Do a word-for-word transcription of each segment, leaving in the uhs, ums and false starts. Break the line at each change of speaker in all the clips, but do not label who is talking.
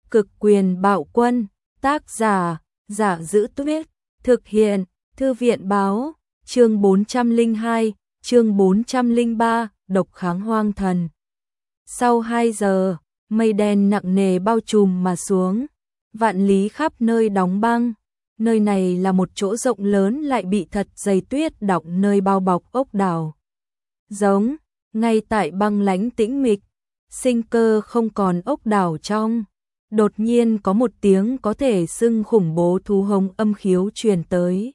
Cực quyền bạo quân, tác giả, Giả Giữ Tuyết, thực hiện, Thư viện báo, chương bốn trăm lẻ hai, chương bốn trăm lẻ ba, độc kháng hoang thần. Sau hai giờ, mây đen nặng nề bao trùm mà xuống, vạn lý khắp nơi đóng băng. Nơi này là một chỗ rộng lớn lại bị thật dày tuyết đọng nơi bao bọc ốc đảo. Giống, ngay tại băng lãnh tĩnh mịch, sinh cơ không còn ốc đảo trong. Đột nhiên có một tiếng có thể xưng khủng bố thú hống âm khiếu truyền tới.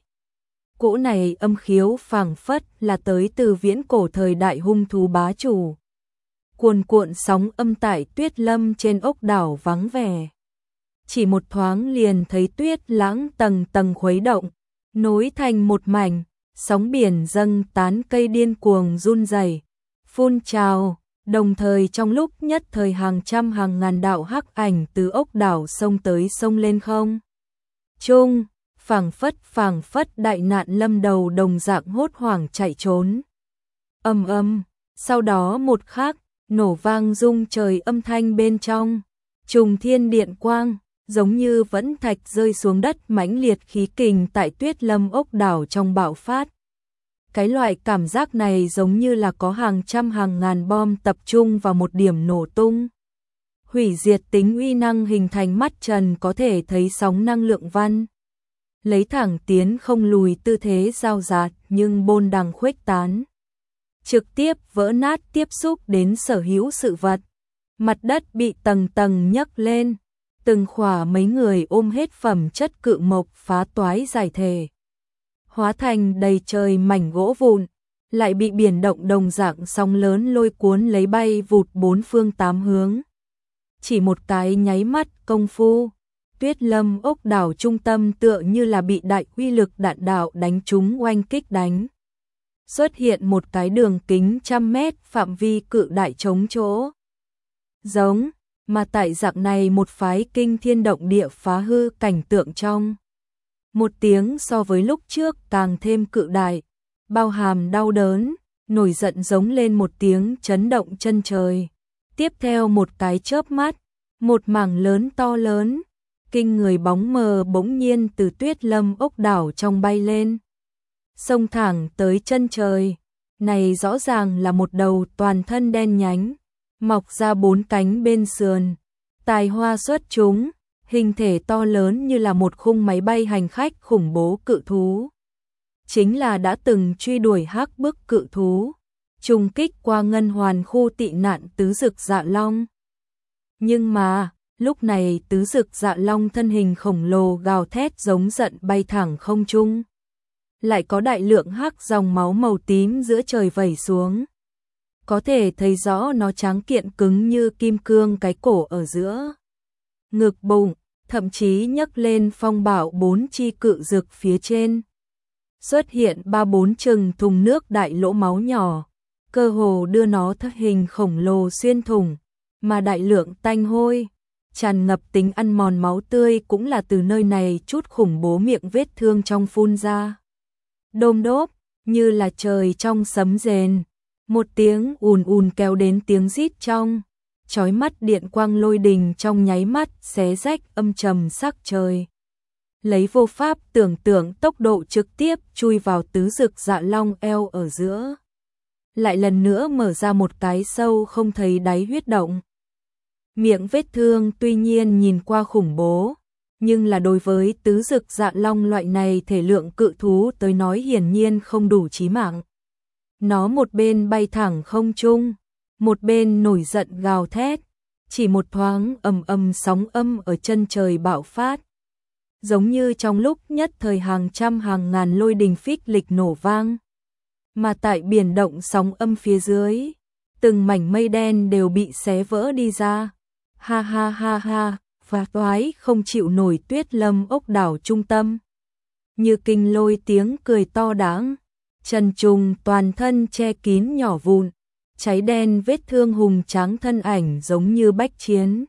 Cỗ này âm khiếu phảng phất là tới từ viễn cổ thời đại hung thú bá chủ. Cuồn cuộn sóng âm tại tuyết lâm trên ốc đảo vắng vẻ. Chỉ một thoáng liền thấy tuyết lãng tầng tầng khuấy động, nối thành một mảnh, sóng biển dâng tán cây điên cuồng run rẩy, phun trào, đồng thời trong lúc nhất thời hàng trăm hàng ngàn đạo hắc ảnh từ ốc đảo sông tới sông lên không. Trung, phảng phất phảng phất đại nạn lâm đầu đồng dạng hốt hoảng chạy trốn. Ầm ầm, sau đó một khắc, nổ vang rung trời âm thanh bên trong, trùng thiên điện quang, giống như vẫn thạch rơi xuống đất, mãnh liệt khí kình tại tuyết lâm ốc đảo trong bạo phát. Cái loại cảm giác này giống như là có hàng trăm hàng ngàn bom tập trung vào một điểm nổ tung. Hủy diệt tính uy năng hình thành mắt trần có thể thấy sóng năng lượng văn. Lấy thẳng tiến không lùi tư thế giao dạt nhưng bôn đằng khuếch tán. Trực tiếp vỡ nát tiếp xúc đến sở hữu sự vật. Mặt đất bị tầng tầng nhấc lên. Từng khỏa mấy người ôm hết phẩm chất cự mộc phá toái giải thể. Hóa thành đầy trời mảnh gỗ vụn, lại bị biển động đồng dạng sóng lớn lôi cuốn lấy bay vụt bốn phương tám hướng. Chỉ một cái nháy mắt công phu, tuyết lâm ốc đảo trung tâm tựa như là bị đại uy lực đạn đạo đánh trúng oanh kích đánh. Xuất hiện một cái đường kính trăm mét phạm vi cự đại chống chỗ. Giống, mà tại dạng này một phái kinh thiên động địa phá hư cảnh tượng trong. Một tiếng so với lúc trước càng thêm cự đại, bao hàm đau đớn, nổi giận giống lên một tiếng chấn động chân trời. Tiếp theo một cái chớp mắt, một mảng lớn to lớn, kinh người bóng mờ bỗng nhiên từ tuyết lâm ốc đảo trong bay lên. Xông thẳng tới chân trời, này rõ ràng là một đầu toàn thân đen nhánh, mọc ra bốn cánh bên sườn, tài hoa xuất chúng. Hình thể to lớn như là một khung máy bay hành khách khủng bố cự thú. Chính là đã từng truy đuổi hắc bức cự thú, trùng kích qua ngân hoàn khu tị nạn tứ dực dạ long. Nhưng mà, lúc này tứ dực dạ long thân hình khổng lồ gào thét giống giận bay thẳng không trung. Lại có đại lượng hắc dòng máu màu tím giữa trời vẩy xuống. Có thể thấy rõ nó tráng kiện cứng như kim cương cái cổ ở giữa. Ngực bụng, thậm chí nhấc lên phong bạo bốn chi cự dực phía trên. Xuất hiện ba bốn chừng thùng nước đại lỗ máu nhỏ, cơ hồ đưa nó thân hình khổng lồ xuyên thủng, mà đại lượng tanh hôi, tràn ngập tính ăn mòn máu tươi cũng là từ nơi này chút khủng bố miệng vết thương trong phun ra. Đôm đốp, như là trời trong sấm rền, một tiếng ùn ùn kéo đến tiếng rít trong. Chói mắt điện quang lôi đình trong nháy mắt xé rách âm trầm sắc trời. Lấy vô pháp tưởng tượng tốc độ trực tiếp chui vào tứ dực dạ long eo ở giữa. Lại lần nữa mở ra một cái sâu không thấy đáy huyết động. Miệng vết thương tuy nhiên nhìn qua khủng bố, nhưng là đối với tứ dực dạ long loại này thể lượng cự thú tới nói hiển nhiên không đủ chí mạng. Nó một bên bay thẳng không trung, một bên nổi giận gào thét, chỉ một thoáng ầm ầm sóng âm ở chân trời bạo phát. Giống như trong lúc nhất thời hàng trăm hàng ngàn lôi đình phích lịch nổ vang. Mà tại biển động sóng âm phía dưới, từng mảnh mây đen đều bị xé vỡ đi ra. Ha ha ha ha, phá toái không chịu nổi tuyết lâm ốc đảo trung tâm. Như kinh lôi tiếng cười to đáng, trần trùng toàn thân che kín nhỏ vụn. Cháy đen vết thương hùng tráng thân ảnh giống như bách chiến.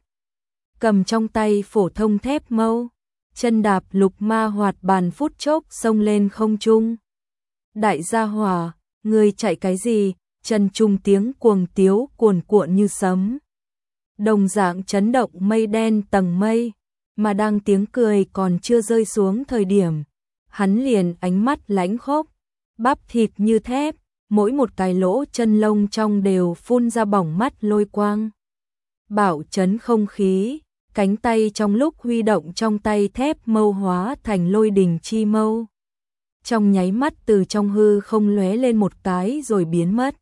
Cầm trong tay phổ thông thép mâu, chân đạp lục ma hoạt bàn phút chốc xông lên không trung. Đại gia hỏa, người chạy cái gì? Trần trùng tiếng cuồng tiếu cuồn cuộn như sấm. đồng dạng chấn động mây đen tầng mây, mà đang tiếng cười còn chưa rơi xuống thời điểm, hắn liền ánh mắt lãnh khốc, bắp thịt như thép, mỗi một cái lỗ chân lông trong đều phun ra bỏng mắt lôi quang. Bảo chấn không khí, cánh tay trong lúc huy động trong tay thép mâu hóa thành lôi đình chi mâu. Trong nháy mắt từ trong hư không lóe lên một cái rồi biến mất.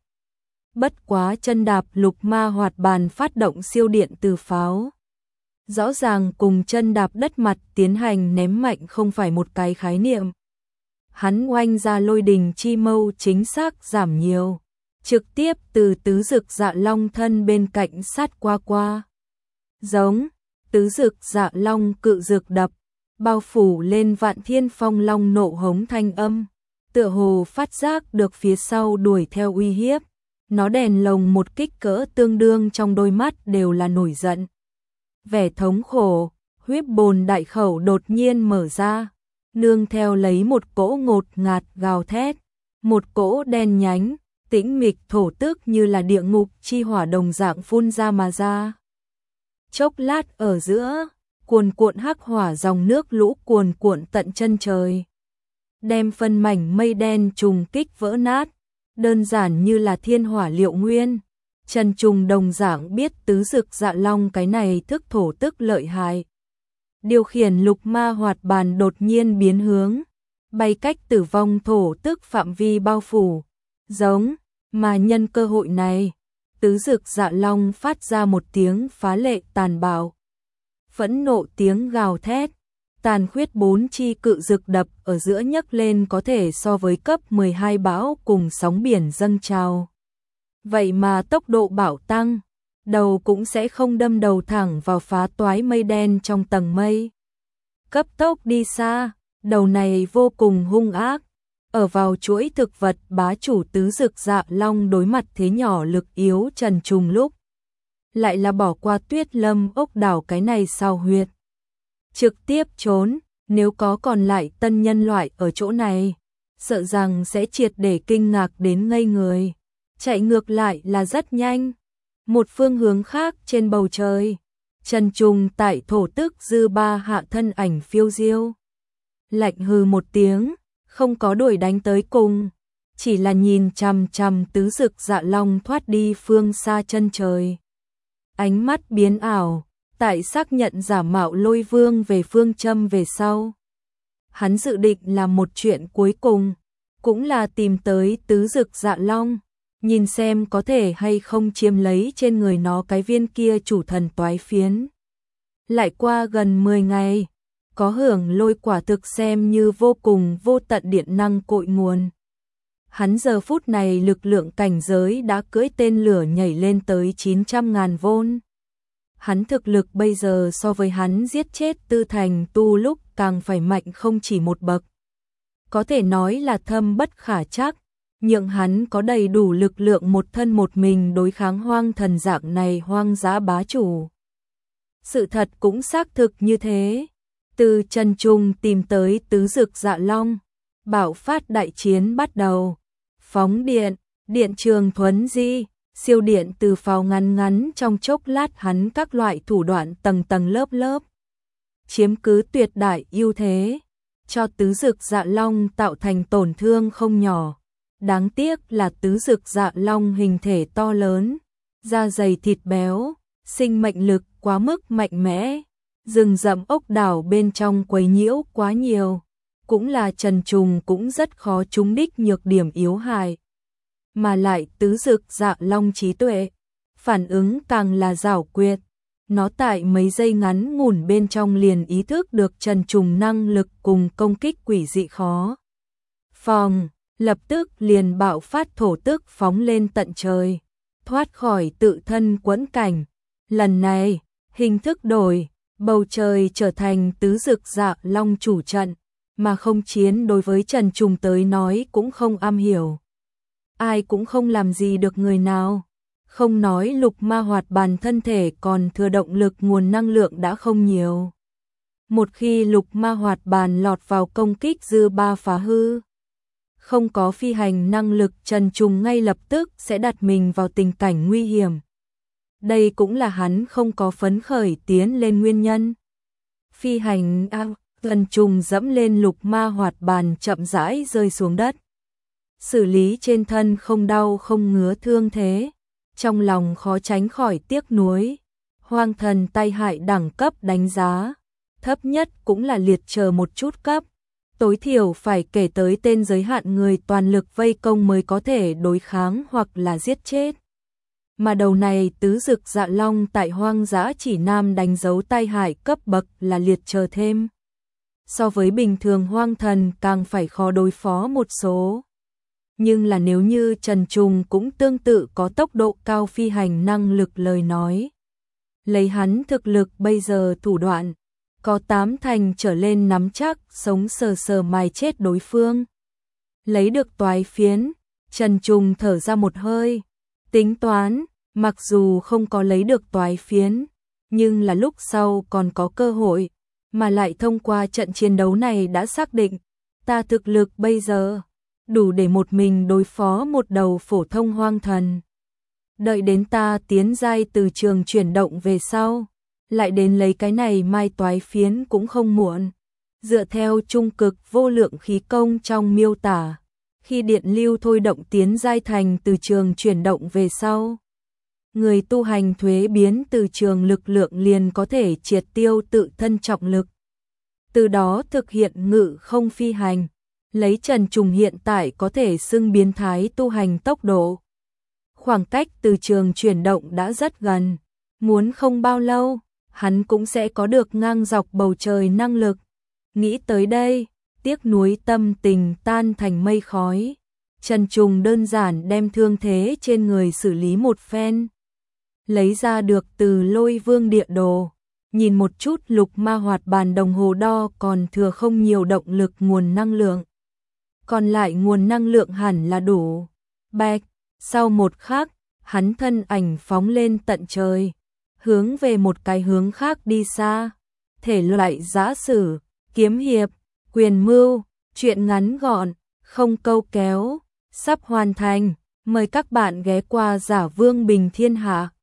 Bất quá chân đạp lục ma hoạt bàn phát động siêu điện từ pháo. Rõ ràng cùng chân đạp đất mặt tiến hành ném mạnh không phải một cái khái niệm. Hắn oanh ra lôi đình chi mâu chính xác giảm nhiều, trực tiếp từ tứ dực dạ long thân bên cạnh sát qua qua. Giống, tứ dực dạ long cự dực đập, bao phủ lên Vạn Thiên Phong long nộ hống thanh âm, tựa hồ phát giác được phía sau đuổi theo uy hiếp. Nó đèn lồng một kích cỡ tương đương trong đôi mắt đều là nổi giận. Vẻ thống khổ, huyết bồn đại khẩu đột nhiên mở ra, nương theo lấy một cỗ ngột ngạt gào thét, một cỗ đen nhánh, tĩnh mịch thổ tức như là địa ngục chi hỏa đồng dạng phun ra mà ra. Chốc lát ở giữa, cuồn cuộn hắc hỏa dòng nước lũ cuồn cuộn tận chân trời, đem phân mảnh mây đen trùng kích vỡ nát, đơn giản như là thiên hỏa liệu nguyên. Trần Trùng đồng dạng biết tứ dực dạ long cái này thức thổ tức lợi hại. Điều khiển lục ma hoạt bàn đột nhiên biến hướng, bay cách tử vong thổ tức phạm vi bao phủ. Giống, mà nhân cơ hội này, tứ dực dạ long phát ra một tiếng phá lệ tàn bạo. Phẫn nộ tiếng gào thét, tàn khuyết bốn chi cự dực đập ở giữa nhấc lên có thể so với cấp mười hai bão cùng sóng biển dâng trào. Vậy mà tốc độ bão tăng, đầu cũng sẽ không đâm đầu thẳng vào phá toái mây đen trong tầng mây. Cấp tốc đi xa, đầu này vô cùng hung ác, ở vào chuỗi thực vật bá chủ tứ dực dạ long đối mặt thế nhỏ lực yếu Trần Trùng lúc. Lại là bỏ qua Tuyết Lâm ốc đảo cái này sao huyệt. Trực tiếp trốn, nếu có còn lại tân nhân loại ở chỗ này, sợ rằng sẽ triệt để kinh ngạc đến ngây người. Chạy ngược lại là rất nhanh. Một phương hướng khác trên bầu trời, Trần Trùng tại thổ tức dư ba hạ thân ảnh phiêu diêu. Lạnh hừ một tiếng, không có đuổi đánh tới cùng, chỉ là nhìn chằm chằm tứ dực dạ long thoát đi phương xa chân trời. Ánh mắt biến ảo, tại xác nhận giả mạo lôi vương về phương châm về sau. Hắn dự định làm một chuyện cuối cùng, cũng là tìm tới tứ dực dạ long, nhìn xem có thể hay không chiếm lấy trên người nó cái viên kia chủ thần toái phiến. Lại qua gần mười ngày, có hưởng lôi quả thực xem như vô cùng vô tận điện năng cội nguồn. Hắn giờ phút này lực lượng cảnh giới đã cưỡi tên lửa nhảy lên tới chín trăm ngàn vôn. Hắn thực lực bây giờ so với hắn giết chết Tư Thành Tu lúc càng phải mạnh không chỉ một bậc. Có thể nói là thâm bất khả trắc, nhưng hắn có đầy đủ lực lượng một thân một mình đối kháng hoang thần dạng này hoang dã bá chủ. Sự thật cũng xác thực như thế. Từ Trần Trùng tìm tới tứ dực dạ long, bạo phát đại chiến bắt đầu. Phóng điện, điện trường thuấn di, siêu điện từ pháo ngắn ngắn trong chốc lát hắn các loại thủ đoạn tầng tầng lớp lớp. Chiếm cứ tuyệt đại ưu thế, cho tứ dực dạ long tạo thành tổn thương không nhỏ. Đáng tiếc là tứ dực dạ long hình thể to lớn, da dày thịt béo, sinh mệnh lực quá mức mạnh mẽ. Rừng rậm ốc đảo bên trong quấy nhiễu quá nhiều, cũng là Trần Trùng cũng rất khó trúng đích nhược điểm yếu hại. Mà lại tứ dực dạ long trí tuệ, phản ứng càng là giảo quyệt. Nó tại mấy giây ngắn ngủn bên trong liền ý thức được Trần Trùng năng lực cùng công kích quỷ dị khó phòng, lập tức liền bạo phát thổ tức phóng lên tận trời, thoát khỏi tự thân quẫn cảnh. Lần này, hình thức đổi, bầu trời trở thành tứ dực dạ long chủ trận, mà không chiến đối với Trần Trùng tới nói cũng không am hiểu. Ai cũng không làm gì được người nào, không nói lục ma hoạt bàn thân thể còn thừa động lực nguồn năng lượng đã không nhiều. Một khi lục ma hoạt bàn lọt vào công kích dư ba phá hư, không có phi hành năng lực Trần Trùng ngay lập tức sẽ đặt mình vào tình cảnh nguy hiểm. Đây cũng là hắn không có phấn khởi tiến lên nguyên nhân. Phi hành ao, Trần Trùng dẫm lên lục ma hoạt bàn chậm rãi rơi xuống đất. Xử lý trên thân không đau không ngứa thương thế, trong lòng khó tránh khỏi tiếc nuối. Hoang thần tay hại đẳng cấp đánh giá, thấp nhất cũng là liệt chờ một chút cấp, tối thiểu phải kể tới tên giới hạn người toàn lực vây công mới có thể đối kháng hoặc là giết chết. Mà đầu này tứ dực dạ long tại hoang dã chỉ nam đánh dấu tai hại cấp bậc là liệt chờ thêm. So với bình thường hoang thần càng phải khó đối phó một số. Nhưng là nếu như Trần Trùng cũng tương tự có tốc độ cao phi hành năng lực lời nói. Lấy hắn thực lực bây giờ thủ đoạn, có tám thành trở lên nắm chắc sống sờ sờ mài chết đối phương. Lấy được toái phiến, Trần Trùng thở ra một hơi, tính toán, mặc dù không có lấy được toái phiến, nhưng là lúc sau còn có cơ hội, mà lại thông qua trận chiến đấu này đã xác định, ta thực lực bây giờ đủ để một mình đối phó một đầu phổ thông hoang thần. Đợi đến ta tiến giai từ trường chuyển động về sau, lại đến lấy cái này mai toái phiến cũng không muộn. Dựa theo trung cực vô lượng khí công trong miêu tả, khi điện lưu thôi động tiến giai thành từ trường chuyển động về sau, người tu hành thuế biến từ trường lực lượng liền có thể triệt tiêu tự thân trọng lực. Từ đó thực hiện ngự không phi hành, lấy Trần Trùng hiện tại có thể xưng biến thái tu hành tốc độ. Khoảng cách từ trường chuyển động đã rất gần, muốn không bao lâu, hắn cũng sẽ có được ngang dọc bầu trời năng lực. Nghĩ tới đây, tiếc nuối tâm tình tan thành mây khói. Trần Trùng đơn giản đem thương thế trên người xử lý một phen. Lấy ra được từ Lôi Vương địa đồ, nhìn một chút lục ma hoạt bàn đồng hồ đo còn thừa không nhiều động lực nguồn năng lượng. Còn lại nguồn năng lượng hẳn là đủ. Bạch, sau một khắc, hắn thân ảnh phóng lên tận trời, hướng về một cái hướng khác đi xa. Thể loại giã sử, kiếm hiệp, quyền mưu, truyện ngắn gọn, không câu kéo, sắp hoàn thành. Mời các bạn ghé qua Giả Vương Bình Thiên Hạ.